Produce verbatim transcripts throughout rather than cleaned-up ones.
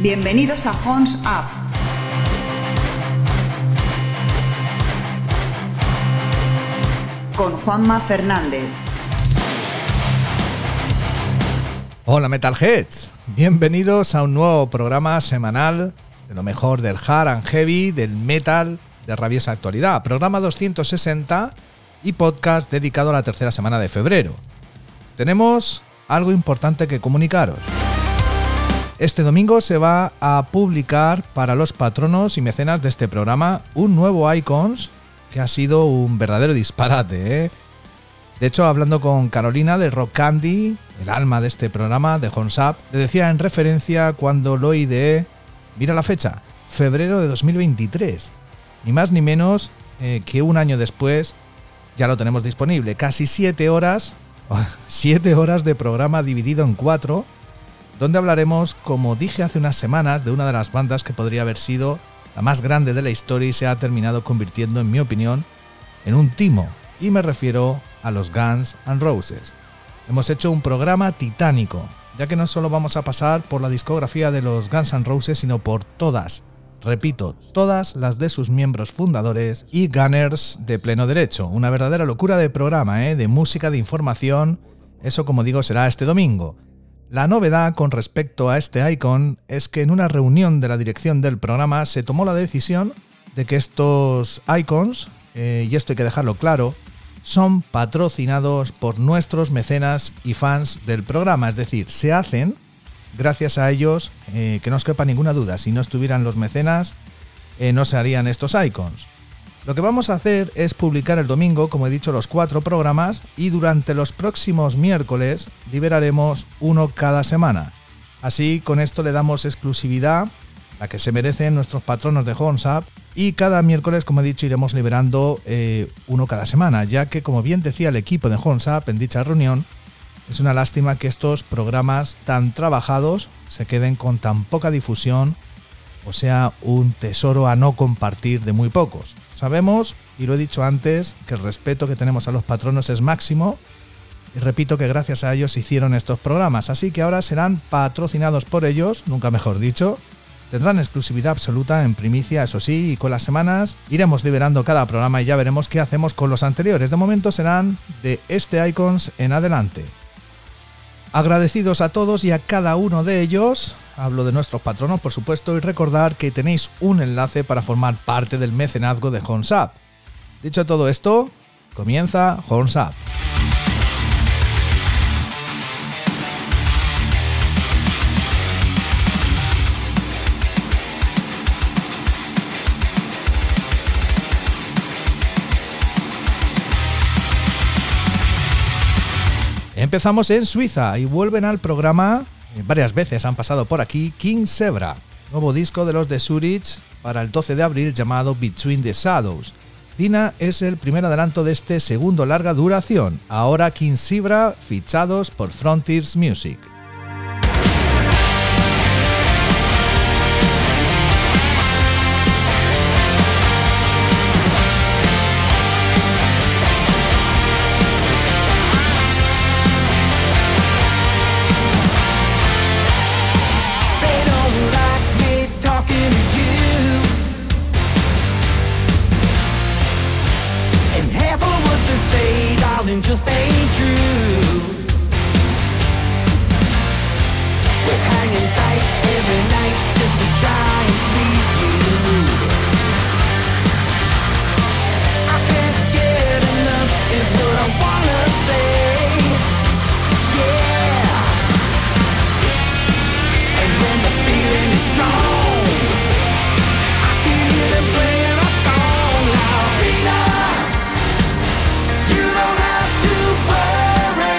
Bienvenidos a Horns Up. Con Juanma Fernández. Hola Metalheads, bienvenidos a un nuevo programa semanal de lo mejor del hard and heavy, del metal de rabiosa actualidad. Programa doscientos sesenta y podcast dedicado a la tercera semana de febrero. Tenemos algo importante que comunicaros. Este domingo se va a publicar para los patronos y mecenas de este programa un nuevo Icons que ha sido un verdadero disparate, ¿eh? De hecho, hablando con Carolina de Rock Candy, el alma de este programa de Horns Up, le decía en referencia cuando lo ideé, mira la fecha, febrero de dos mil veintitrés, ni más ni menos eh, que un año después ya lo tenemos disponible, casi siete horas, siete horas de programa dividido en cuatro, donde hablaremos, como dije hace unas semanas, de una de las bandas que podría haber sido la más grande de la historia y se ha terminado convirtiendo, en mi opinión, en un timo, y me refiero a los Guns N' Roses. Hemos hecho un programa titánico, ya que no solo vamos a pasar por la discografía de los Guns N' Roses, sino por todas, repito, todas las de sus miembros fundadores y Gunners de pleno derecho. Una verdadera locura de programa, ¿eh? De música, de información. Eso, como digo, será este domingo. La novedad con respecto a este Icon es que en una reunión de la dirección del programa se tomó la decisión de que estos Icons, eh, y esto hay que dejarlo claro, son patrocinados por nuestros mecenas y fans del programa, es decir, se hacen gracias a ellos, eh, que no os quepa ninguna duda, si no estuvieran los mecenas eh, no se harían estos Icons. Lo que vamos a hacer es publicar el domingo, como he dicho, los cuatro programas y durante los próximos miércoles liberaremos uno cada semana. Así, con esto le damos exclusividad, la que se merecen nuestros patronos de Horns Up, y cada miércoles, como he dicho, iremos liberando eh, uno cada semana, ya que, como bien decía el equipo de Horns Up en dicha reunión, es una lástima que estos programas tan trabajados se queden con tan poca difusión, o sea, un tesoro a no compartir de muy pocos. Sabemos, y lo he dicho antes, que el respeto que tenemos a los patronos es máximo, y repito que gracias a ellos se hicieron estos programas, así que ahora serán patrocinados por ellos, nunca mejor dicho. Tendrán exclusividad absoluta en primicia, eso sí, y con las semanas iremos liberando cada programa y ya veremos qué hacemos con los anteriores. De momento serán de este Icons en adelante. Agradecidos a todos y a cada uno de ellos, hablo de nuestros patronos por supuesto, y recordar que tenéis un enlace para formar parte del mecenazgo de Horns Up. Dicho todo esto, comienza Horns Up. Empezamos en Suiza y vuelven al programa, varias veces han pasado por aquí, King Zebra, nuevo disco de los de Zurich para el doce de abril llamado Between the Shadows. Dina es el primer adelanto de este segundo larga duración, ahora King Zebra fichados por Frontiers Music. Just ain't true. We're hanging tight every night just to try and please you. I can't get enough is what I wanna say. Yeah. And when the feeling is strong, I can hear them playing our song now. Peter, you don't have to worry.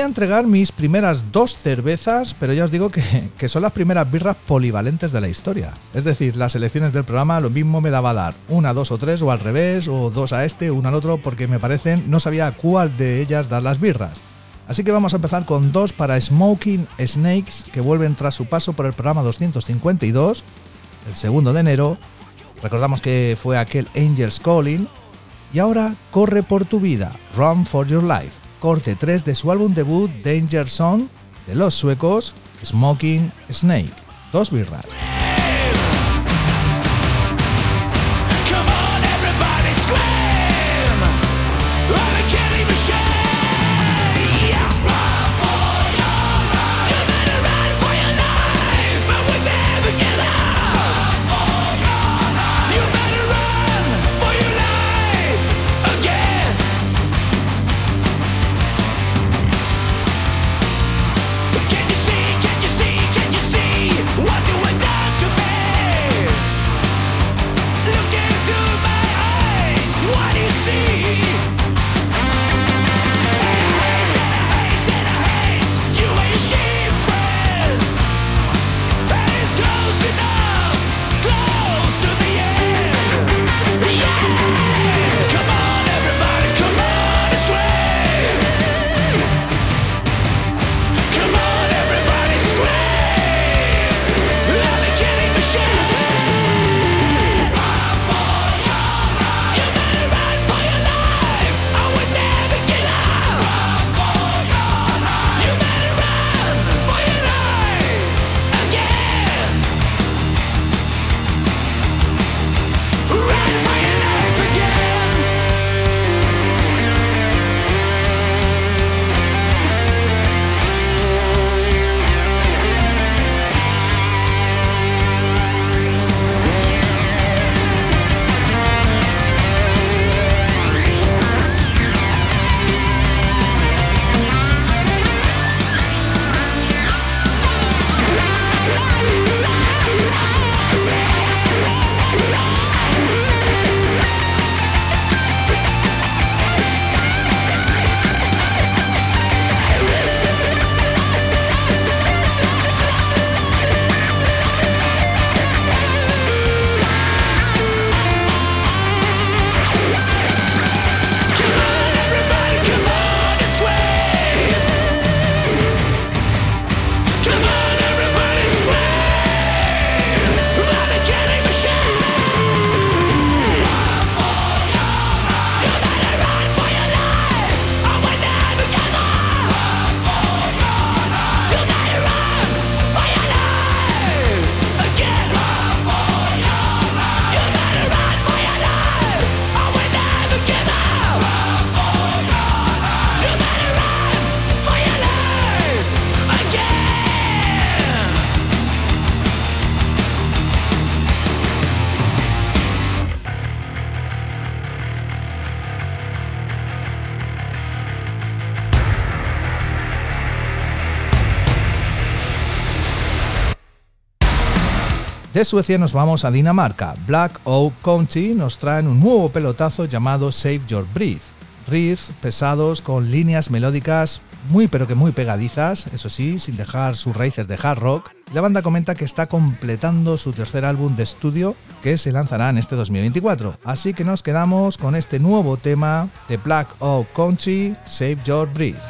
a entregar mis primeras dos cervezas, pero ya os digo que, que son las primeras birras polivalentes de la historia. Es decir, las selecciones del programa lo mismo me daba a dar una, dos o tres, o al revés, o dos a este, una al otro, porque me parecen, no sabía a cuál de ellas dar las birras. Así que vamos a empezar con dos para Smoking Snakes, que vuelven tras su paso por el programa doscientos cincuenta y dos, el segundo de enero. Recordamos que fue aquel Angels Calling. Y ahora Corre por tu vida, Run for your life, corte tres de su álbum debut Danger Zone, de los suecos Smoking Snake. Dos birras. De Suecia nos vamos a Dinamarca. Black Oak County nos traen un nuevo pelotazo llamado Save Your Breath. Riffs pesados con líneas melódicas muy pero que muy pegadizas, eso sí, sin dejar sus raíces de hard rock. La banda comenta que está completando su tercer álbum de estudio, que se lanzará en este dos mil veinticuatro. Así que nos quedamos con este nuevo tema de Black Oak Country, Save Your Breath.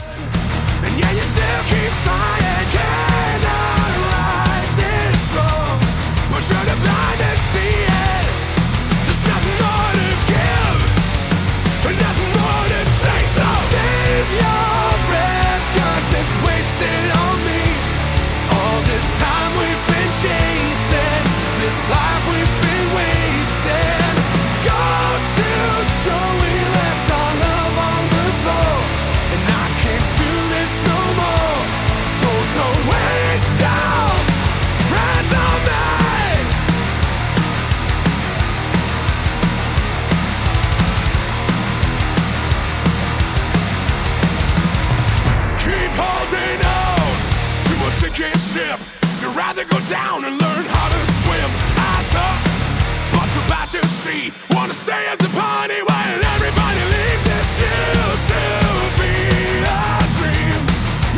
Ship. You'd rather go down and learn how to swim. Eyes up, what's about to see? Wanna stay at the party when everybody leaves. This used to be a dream.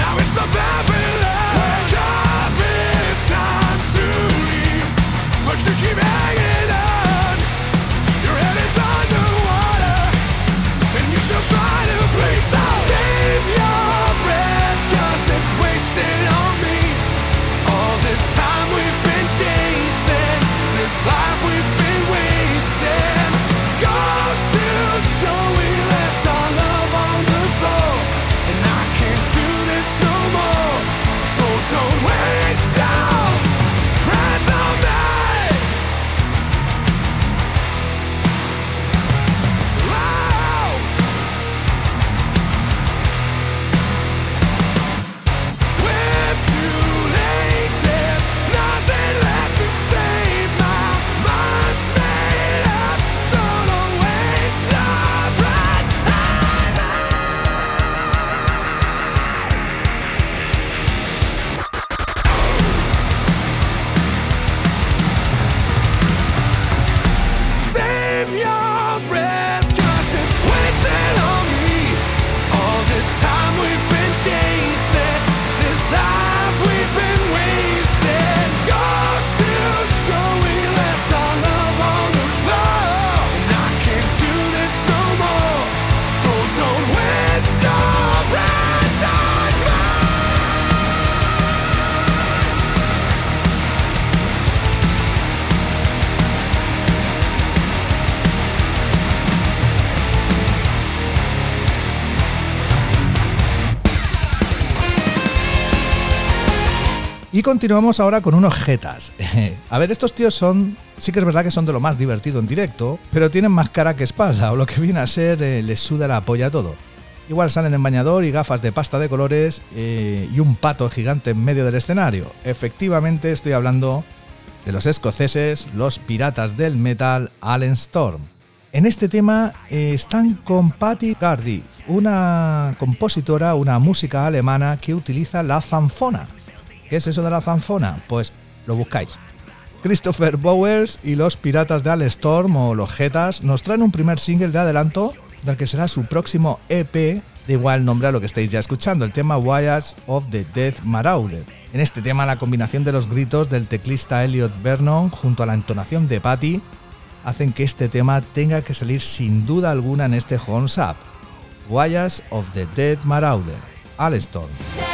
Y continuamos ahora con unos jetas. A ver, estos tíos son... Sí que es verdad que son de lo más divertido en directo, pero tienen más cara que espalda, o lo que viene a ser eh, les suda la polla todo. Igual salen en bañador y gafas de pasta de colores eh, y un pato gigante en medio del escenario. Efectivamente estoy hablando de los escoceses, los piratas del metal Allen Storm. En este tema eh, están con Patty Gardy, una compositora, una música alemana que utiliza la zanfona. ¿Qué es eso de la zanfona? Pues lo buscáis. Christopher Bowers y los piratas de Allen Storm, o los jetas, nos traen un primer single de adelanto del que será su próximo E P, de igual nombre a lo que estáis ya escuchando, el tema Voyage of the Death Marauder. En este tema la combinación de los gritos del teclista Elliot Vernon junto a la entonación de Patty hacen que este tema tenga que salir sin duda alguna en este Horns Up. Voyage of the Death Marauder, Allen Storm.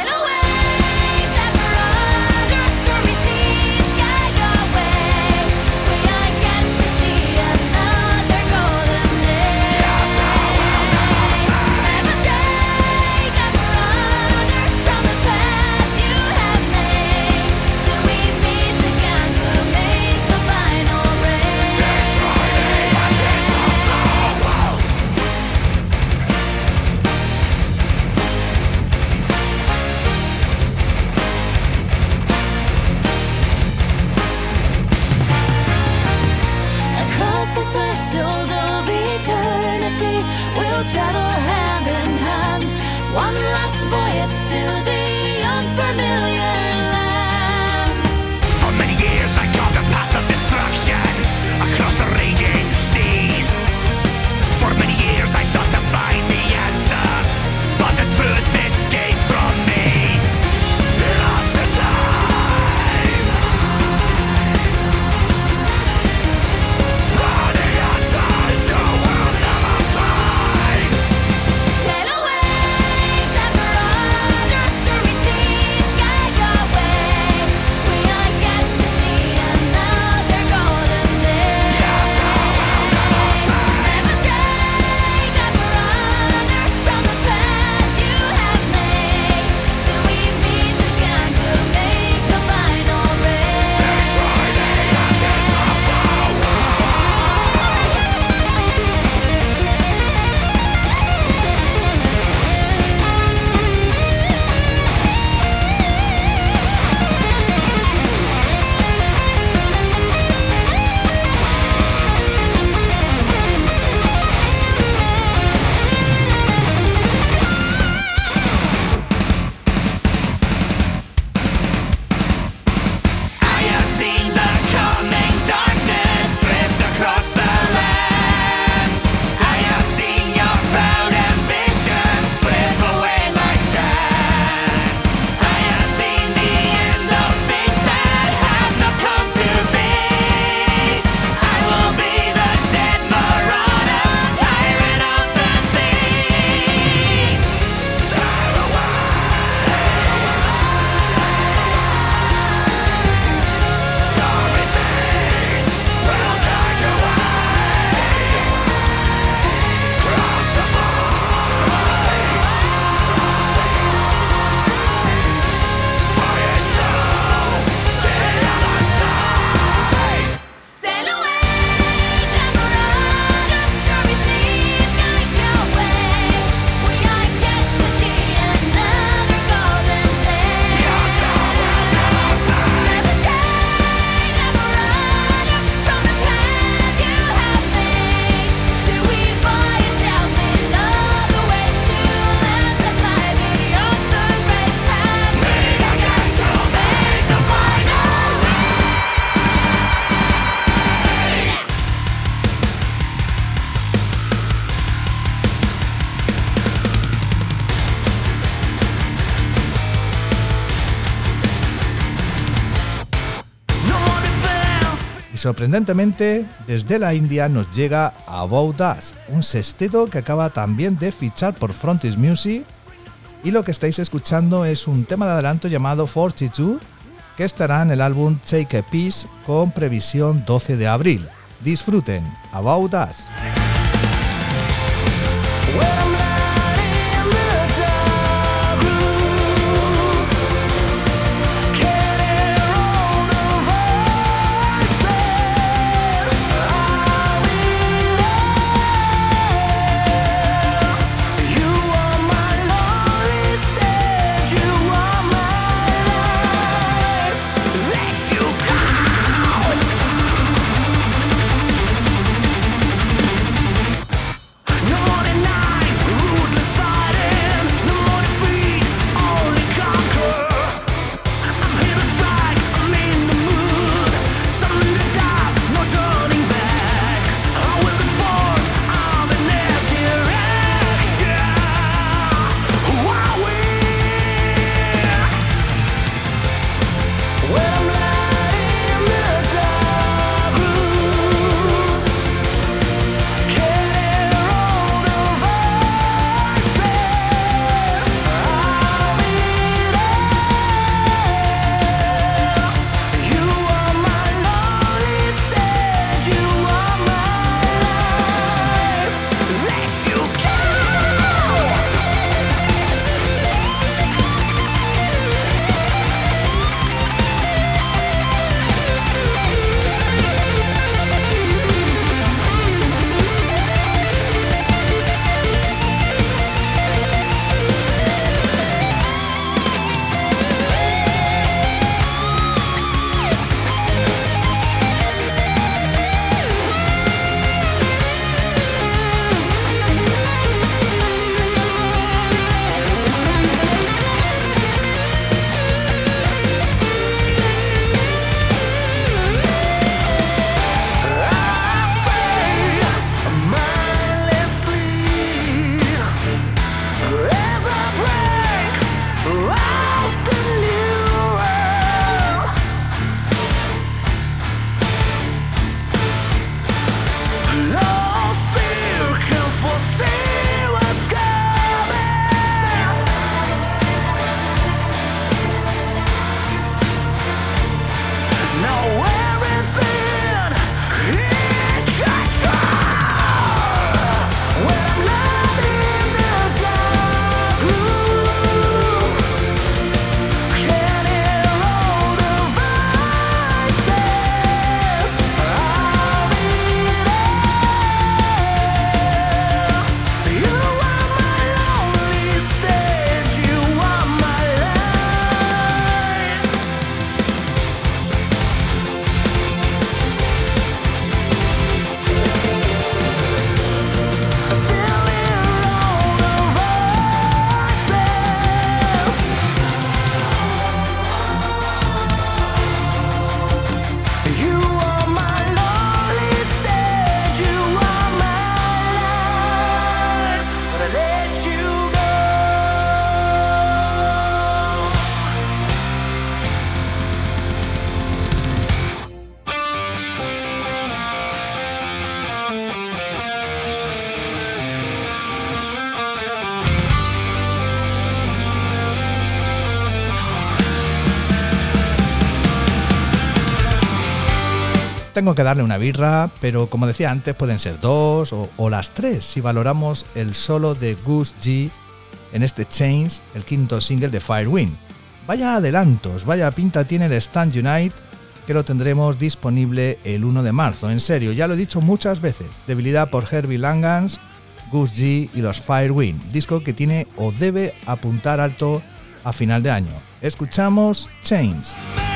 Sorprendentemente, desde la India nos llega About Us, un sexteto que acaba también de fichar por Frontis Music, y lo que estáis escuchando es un tema de adelanto llamado cuarenta y dos, que estará en el álbum Take a Piece con previsión doce de abril. Disfruten, About Us. Well, Tengo que darle una birra, pero como decía antes, pueden ser dos o, o las tres si valoramos el solo de Gus G en este Chains, el quinto single de Firewind. Vaya adelantos, vaya pinta tiene el Stand Unite, que lo tendremos disponible el uno de marzo. En serio, ya lo he dicho muchas veces, debilidad por Herbie Langans, Gus G y los Firewind, disco que tiene o debe apuntar alto a final de año. Escuchamos Chains.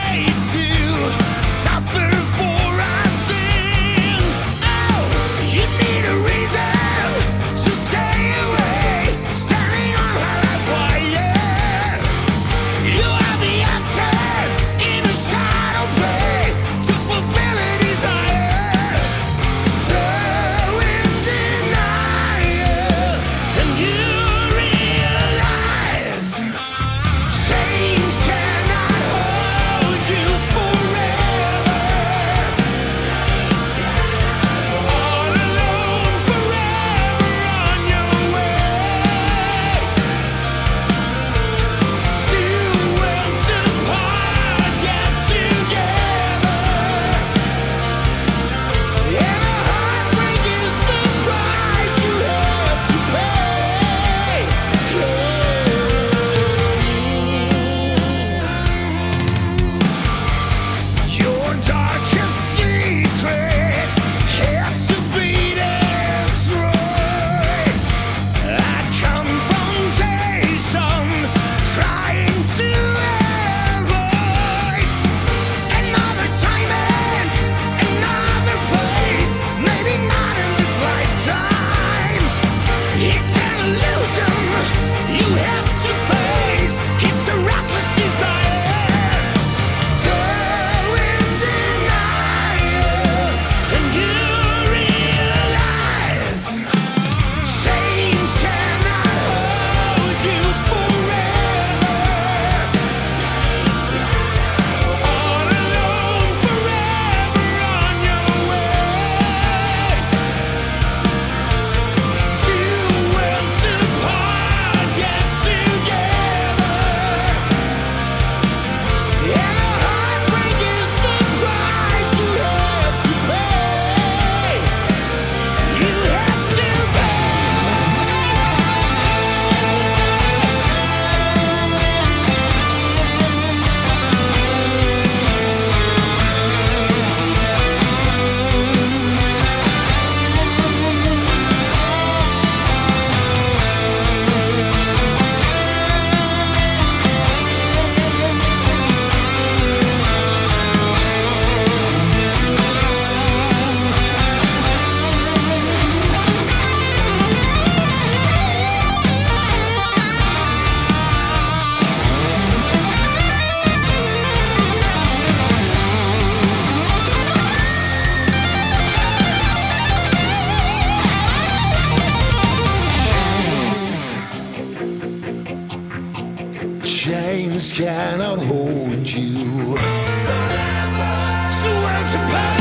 Chains cannot hold you forever. So where's your power?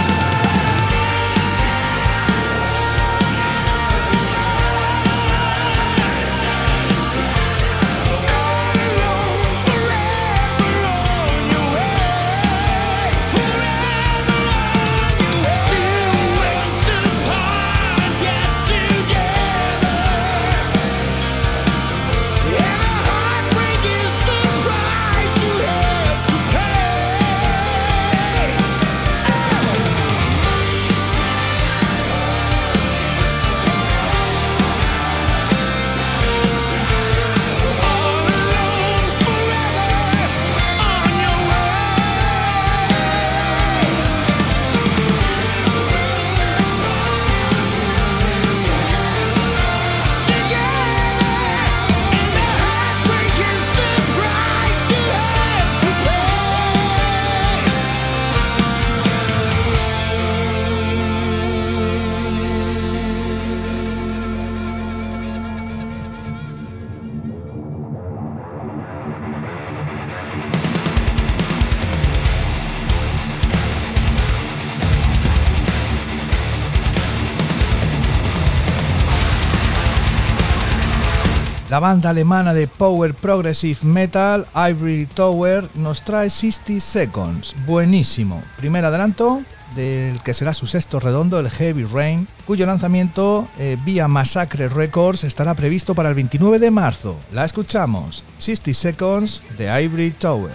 La banda alemana de Power Progressive Metal, Ivory Tower, nos trae sesenta Seconds. Buenísimo. Primer adelanto del que será su sexto redondo, el Heavy Rain, cuyo lanzamiento eh, vía Massacre Records estará previsto para el veintinueve de marzo. La escuchamos. sesenta Seconds de Ivory Tower.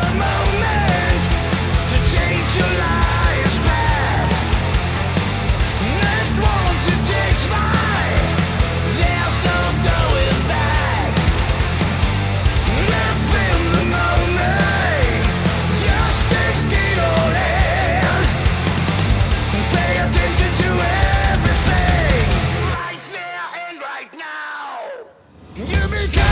You become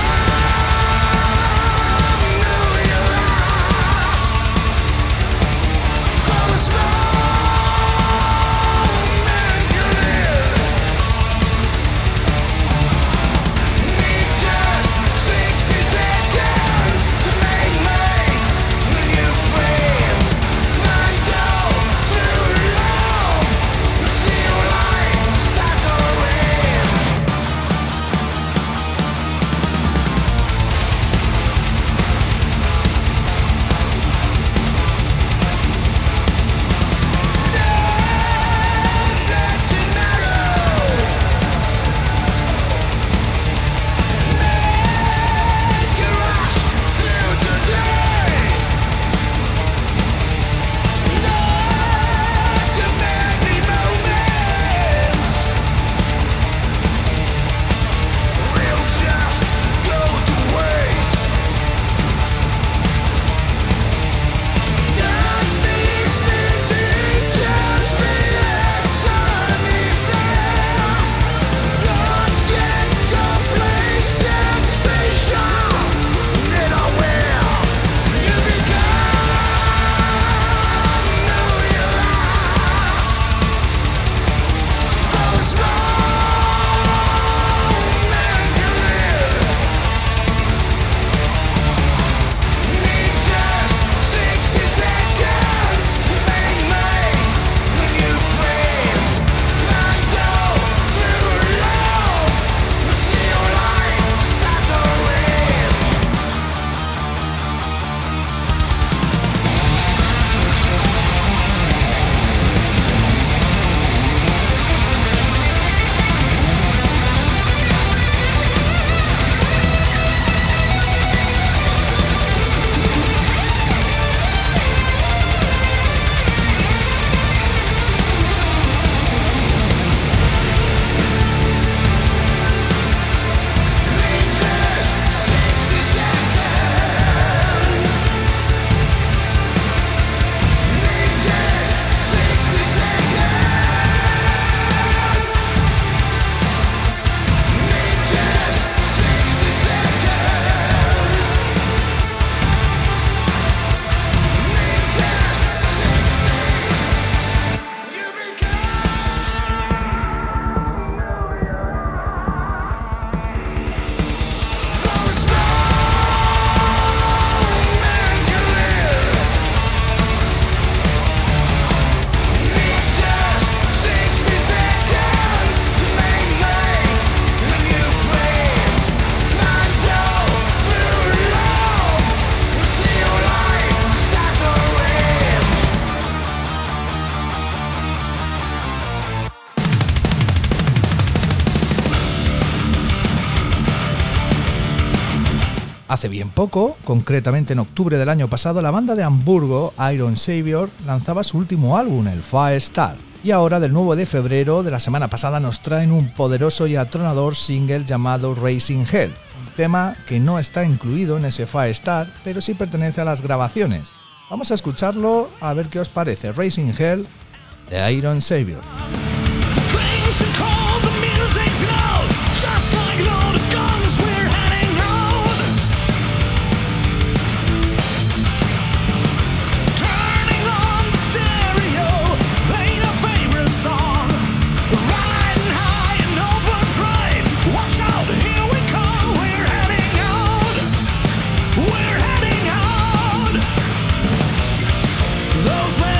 Hace bien poco, concretamente en octubre del año pasado, la banda de Hamburgo, Iron Savior, lanzaba su último álbum, el Firestar. Y ahora, del nueve de febrero de la semana pasada, nos traen un poderoso y atronador single llamado Raising Hell, un tema que no está incluido en ese Firestar, pero sí pertenece a las grabaciones. Vamos a escucharlo a ver qué os parece. Raising Hell de Iron Savior.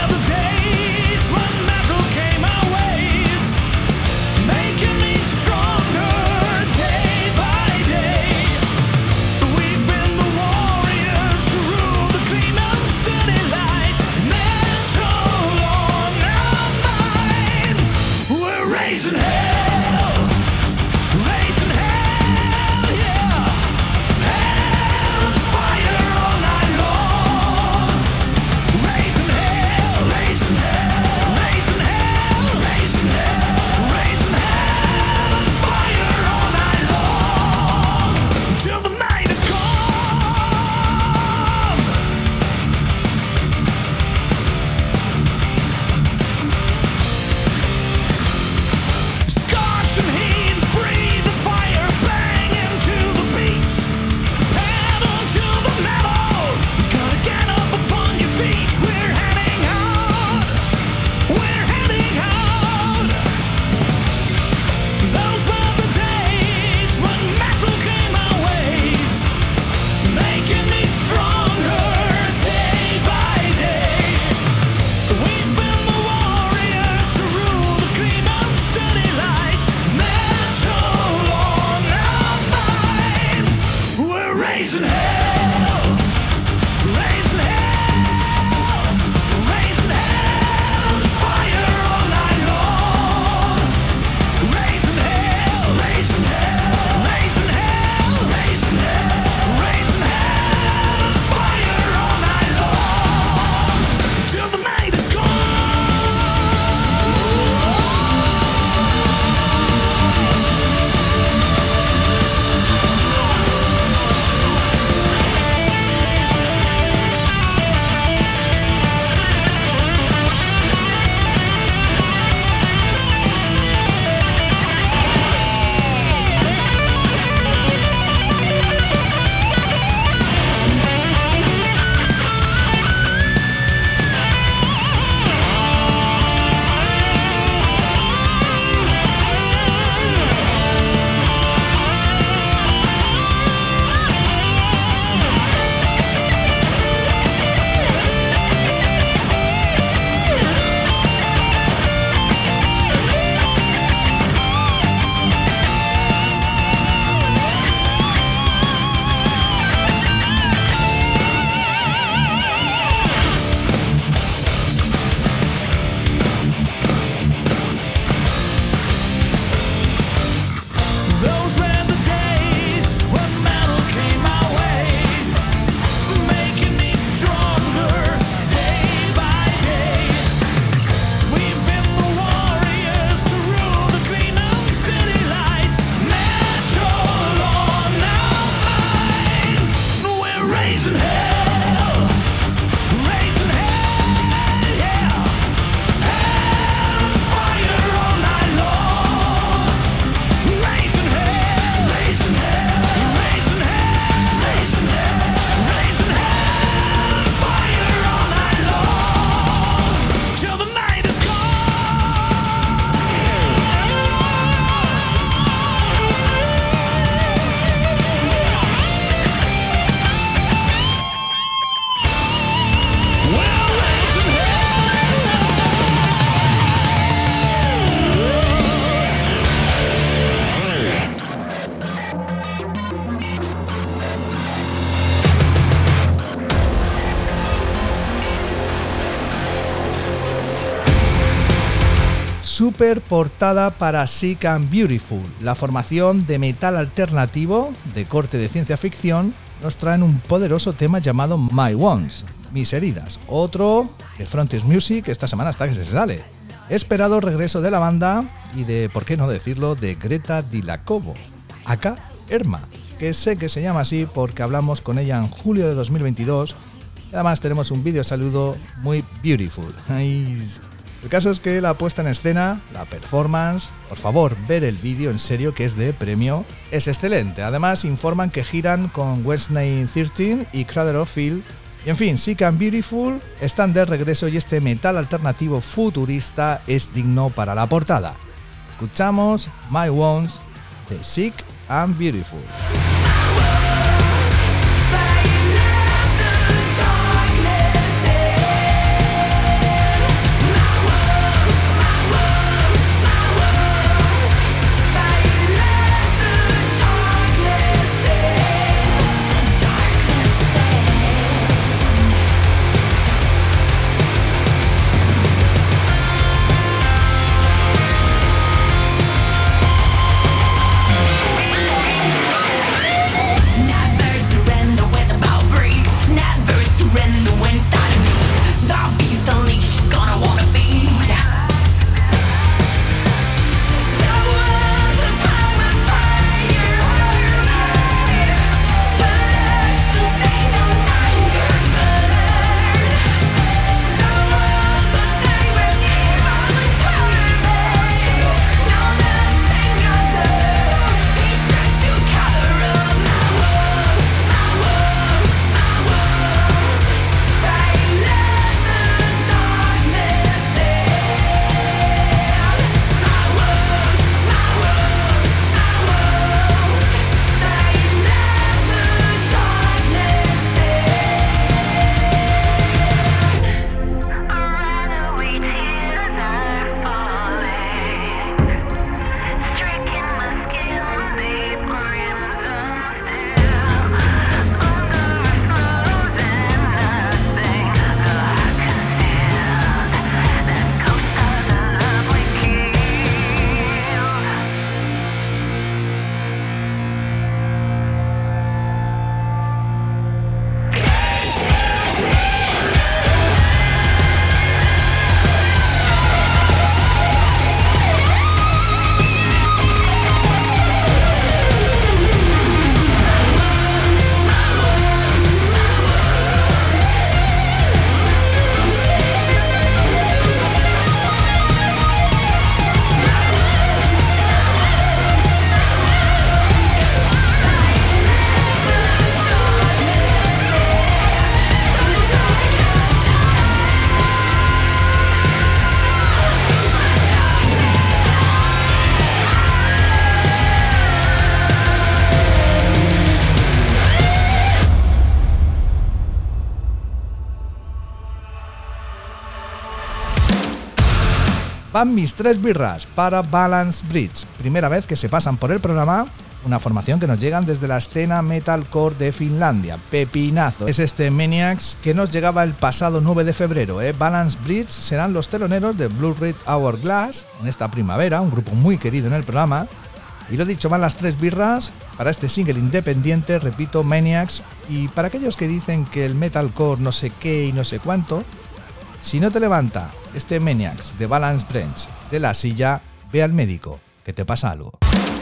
Strong. super portada para Sick and Beautiful. La formación de metal alternativo de corte de ciencia ficción nos traen un poderoso tema llamado My Wounds, mis heridas. Otro de Frontiers Music esta semana hasta que se sale. Esperado regreso de la banda y de, por qué no decirlo, de Greta Dilakovo, acá Erma, que sé que se llama así porque hablamos con ella en julio de dos mil veintidós y además tenemos un vídeo saludo muy beautiful. Ay. El caso es que la puesta en escena, la performance, por favor, ver el vídeo en serio que es de premio, es excelente. Además informan que giran con Wednesday trece y Cradle of Filth. Y en fin, Sick and Beautiful están de regreso y este metal alternativo futurista es digno para la portada. Escuchamos My Wounds de Sick and Beautiful. We'll Van mis tres birras para Balance Bridge, primera vez que se pasan por el programa, una formación que nos llegan desde la escena metalcore de Finlandia, pepinazo. Es este Maniacs que nos llegaba el pasado nueve de febrero. ¿eh? Balance Bridge serán los teloneros de Blue Red Hourglass en esta primavera, un grupo muy querido en el programa. Y lo dicho, van las tres birras para este single independiente, repito, Maniacs. Y para aquellos que dicen que el metalcore no sé qué y no sé cuánto, si no te levanta este Maniacs de Balance Bridge de la silla, ve al médico, que te pasa algo.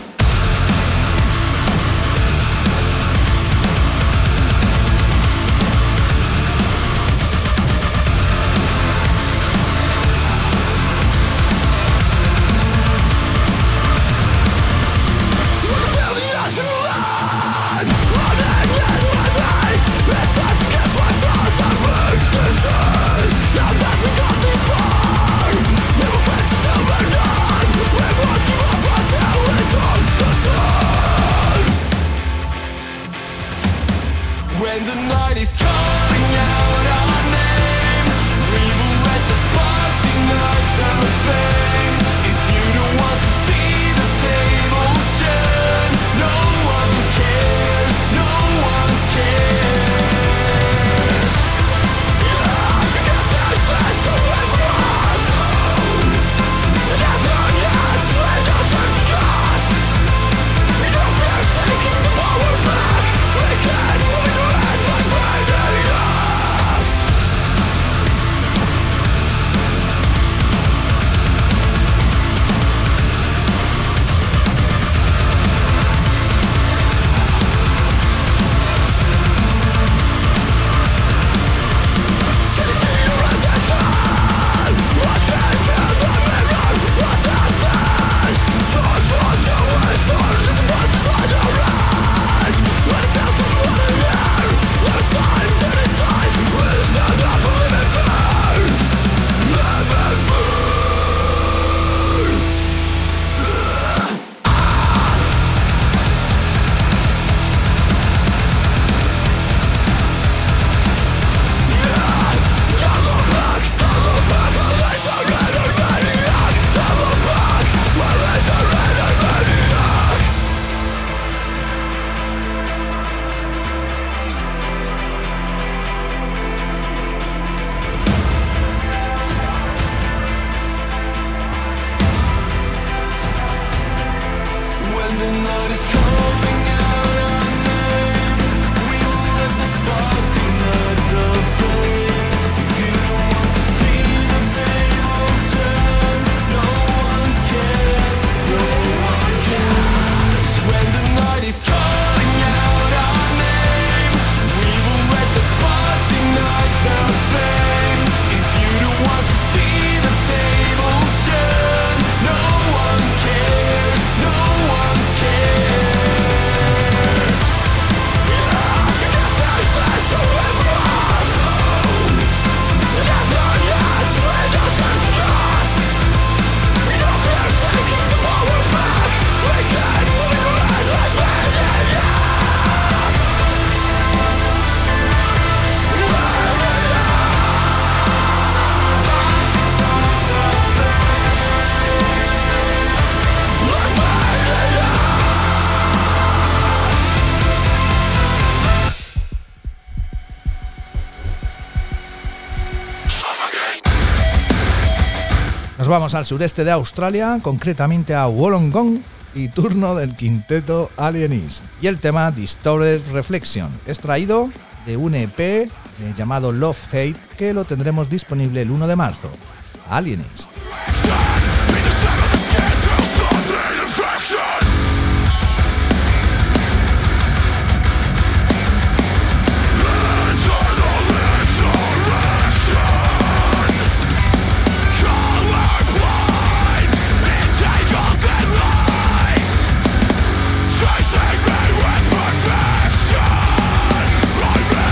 Nos vamos al sureste de Australia, concretamente a Wollongong, y turno del quinteto Alienist. Y el tema Distorted Reflection, extraído de un E P eh, llamado Love Hate, que lo tendremos disponible el uno de marzo. Alienist.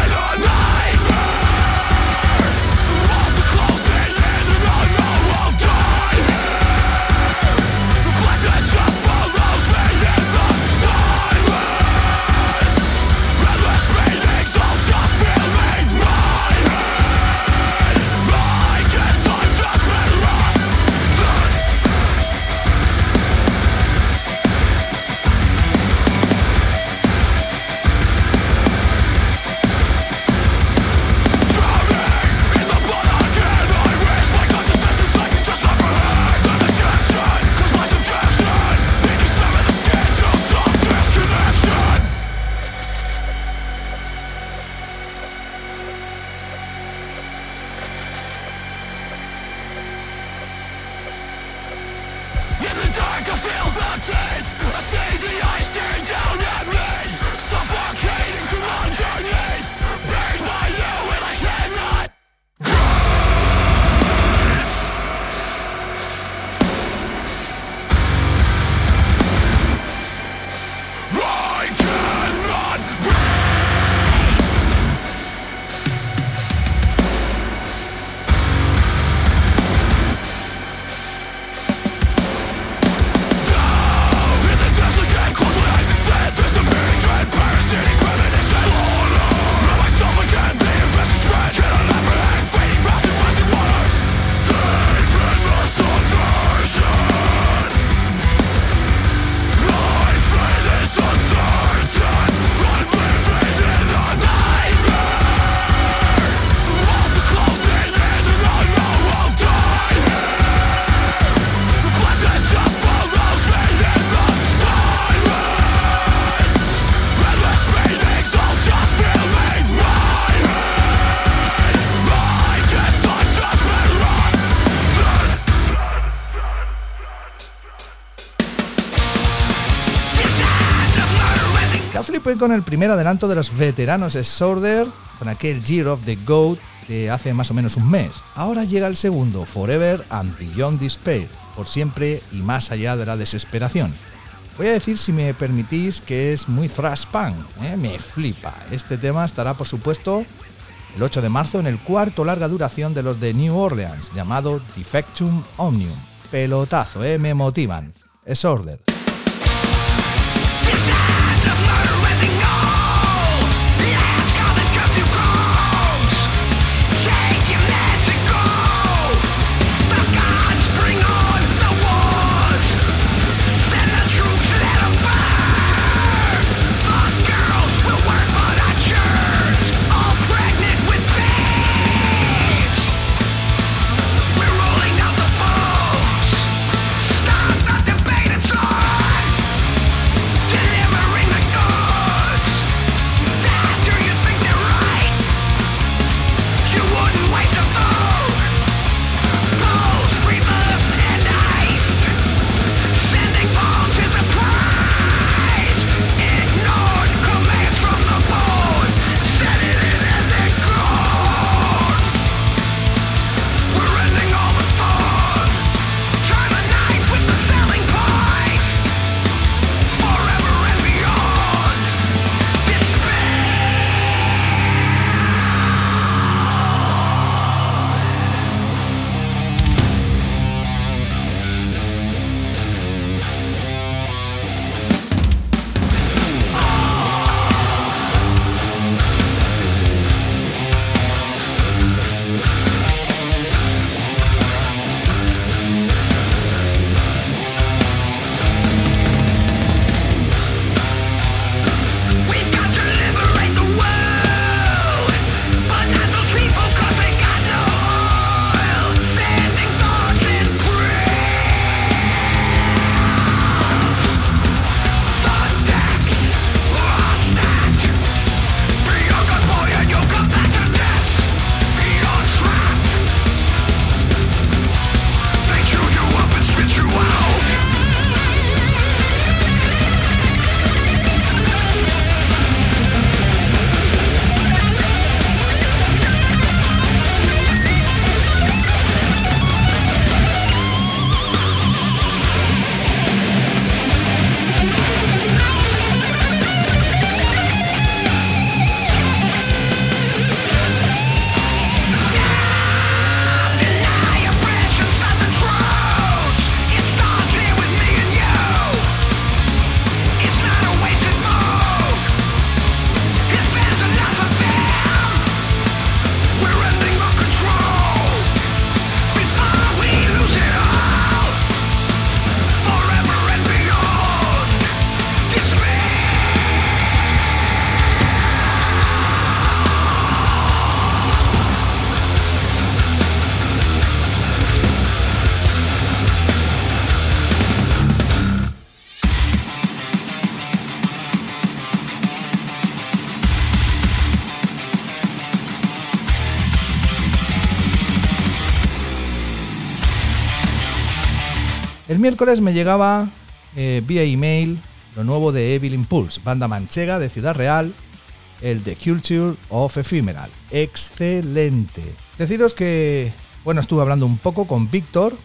Closing in and I know I'll die. fue con el primer adelanto de los veteranos Disorder, con aquel Year of the Goat de hace más o menos un mes. Ahora llega el segundo, Forever and Beyond Despair, por siempre y más allá de la desesperación. Voy a decir, si me permitís, que es muy thrash punk, ¿eh? Me flipa. Este tema estará, por supuesto, el ocho de marzo en el cuarto larga duración de los de New Orleans, llamado Defectum Omnium. Pelotazo, ¿eh? Me motivan. Disorder. El miércoles me llegaba eh, vía email lo nuevo de Evil Impulse, banda manchega de Ciudad Real, el The Culture of Ephemeral. Excelente. Deciros que, bueno, estuve hablando un poco con Víctor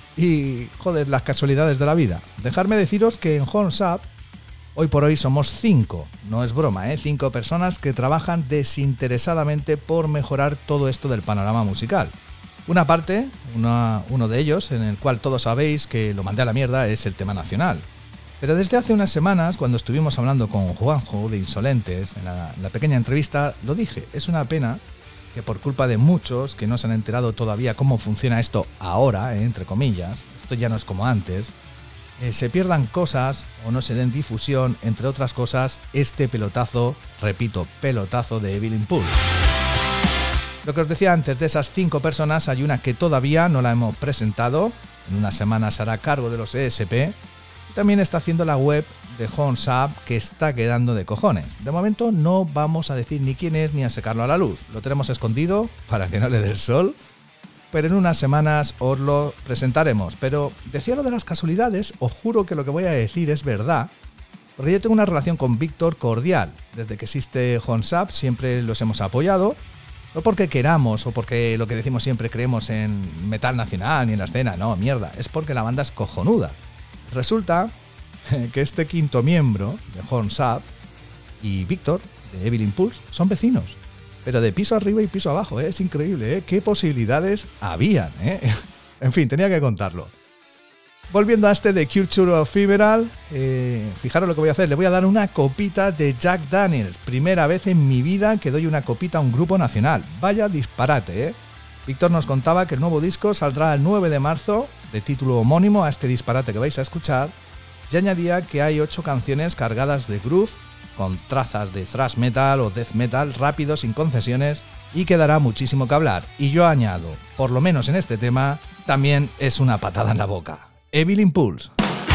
y, joder, las casualidades de la vida. Dejarme deciros que en Horns Up, hoy por hoy somos cinco, no es broma, ¿eh? Cinco personas que trabajan desinteresadamente por mejorar todo esto del panorama musical. Una parte, una, uno de ellos, en el cual todos sabéis que lo mandé a la mierda, es el tema nacional. Pero desde hace unas semanas, cuando estuvimos hablando con Juanjo de Insolentes, en la, en la pequeña entrevista, lo dije, es una pena que por culpa de muchos que no se han enterado todavía cómo funciona esto ahora, eh, entre comillas, esto ya no es como antes, eh, se pierdan cosas o no se den difusión, entre otras cosas, este pelotazo, repito, pelotazo de Evil Impulse. Lo que os decía antes, de esas cinco personas hay una que todavía no la hemos presentado, en unas semanas hará cargo de los E S P, y también está haciendo la web de Horns Up, que está quedando de cojones. De momento no vamos a decir ni quién es ni a sacarlo a la luz, lo tenemos escondido para que no le dé el sol, pero en unas semanas os lo presentaremos. Pero decía lo de las casualidades, os juro que lo que voy a decir es verdad, Porque yo tengo una relación con Víctor cordial. Desde que existe Horns Up siempre los hemos apoyado. No porque queramos o porque lo que decimos siempre creemos en metal nacional ni en la escena, no, mierda. Es porque la banda es cojonuda. Resulta que este quinto miembro de Horns Up y Víctor, de Evil Impulse, son vecinos. Pero de piso arriba y piso abajo, ¿eh? Es increíble, ¿eh? ¿Qué posibilidades habían, eh? En fin, tenía que contarlo. Volviendo a este de Culture of Feveral, eh, fijaros lo que voy a hacer, le voy a dar una copita de Jack Daniels. Primera vez en mi vida que doy una copita a un grupo nacional. Vaya disparate, ¿eh? Víctor nos contaba que el nuevo disco saldrá el nueve de marzo, de título homónimo a este disparate que vais a escuchar, y añadía que hay ocho canciones cargadas de groove, con trazas de thrash metal o death metal rápido, sin concesiones, y que dará muchísimo que hablar. Y yo añado, por lo menos en este tema, también es una patada en la boca. Evil Impulse.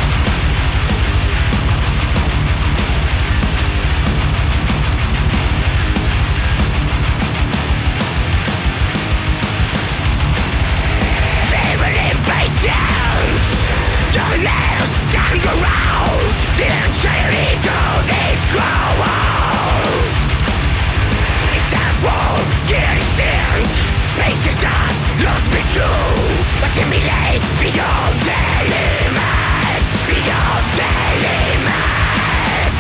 Beyond the limits, beyond the limits.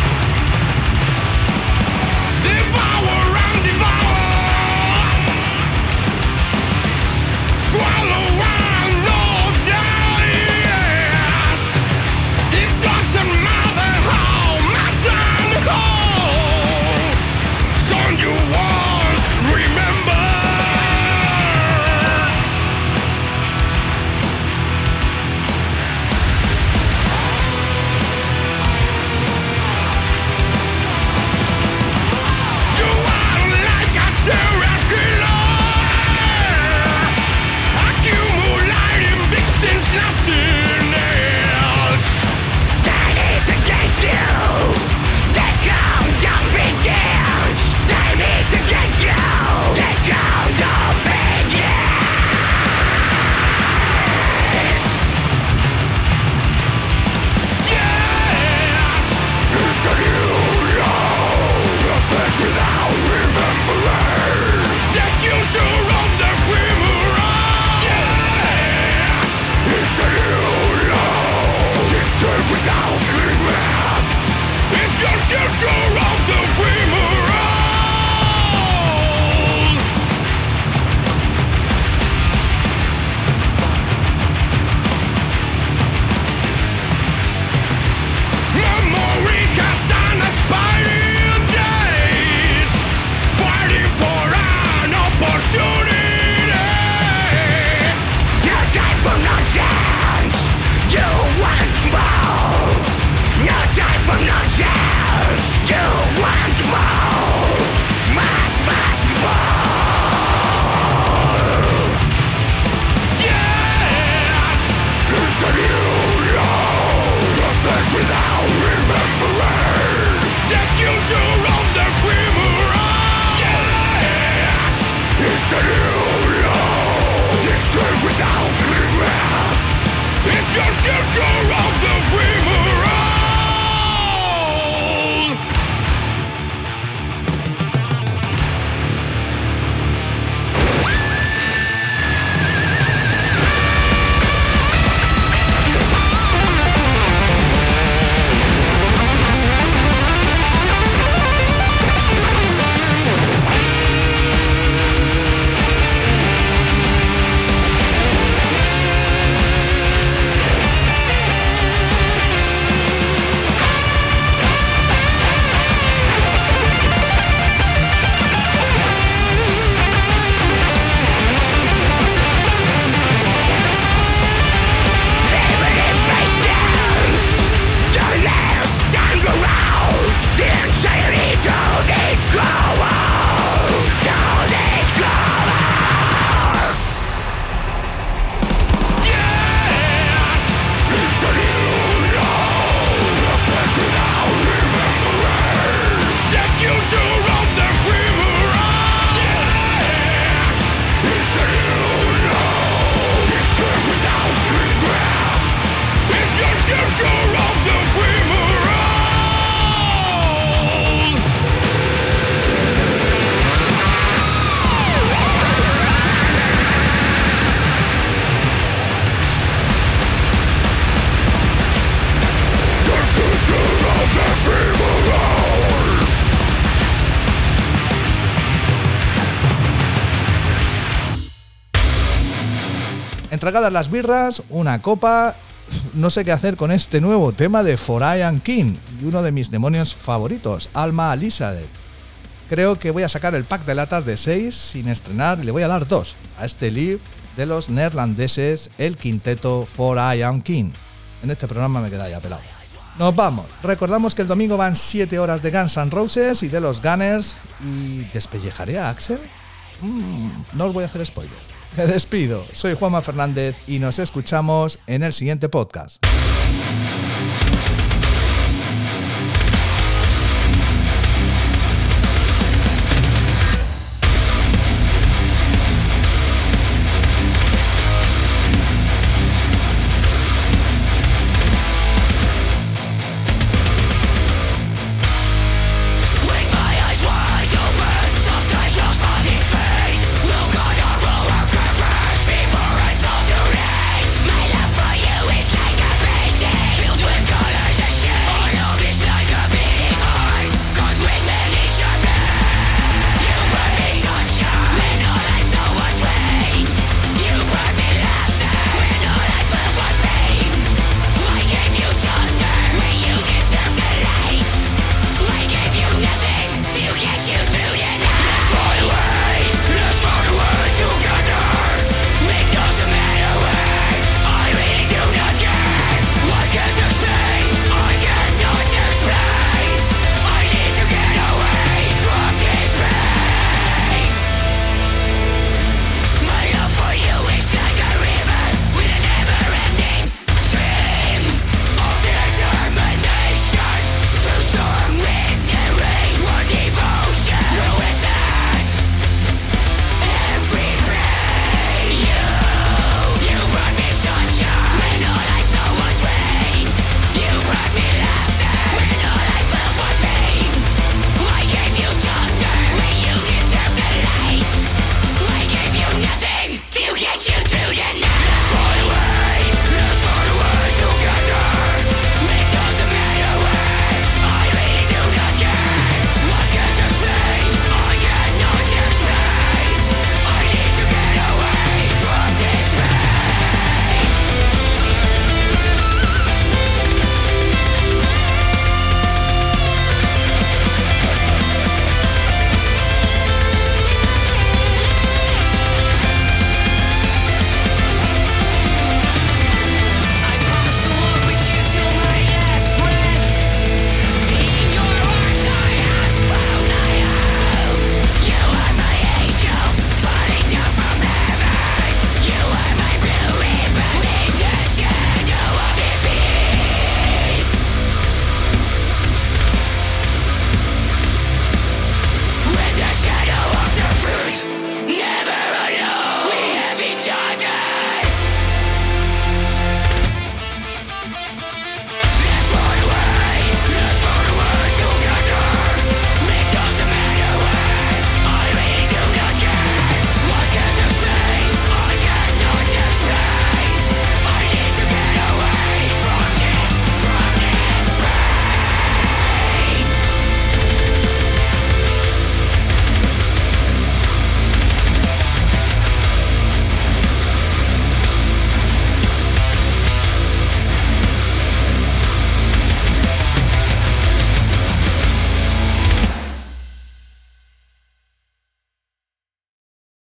Devour and devour, swallow and no digest. It doesn't matter how much and how soon you won't remember. Entregadas las birras, una copa, no sé qué hacer con este nuevo tema de For I Am King y uno de mis demonios favoritos, Alma Elizabeth. Creo que voy a sacar el pack de latas de seis sin estrenar y le voy a dar dos a este live de los neerlandeses, el quinteto For I Am King. En este programa me queda ya pelado. Nos vamos. Recordamos que el domingo van siete horas de Guns N' Roses y de los Gunners. ¿Y despellejaré a Axel? Mm, no os voy a hacer spoiler. Me despido. Soy Juanma Fernández y nos escuchamos en el siguiente podcast.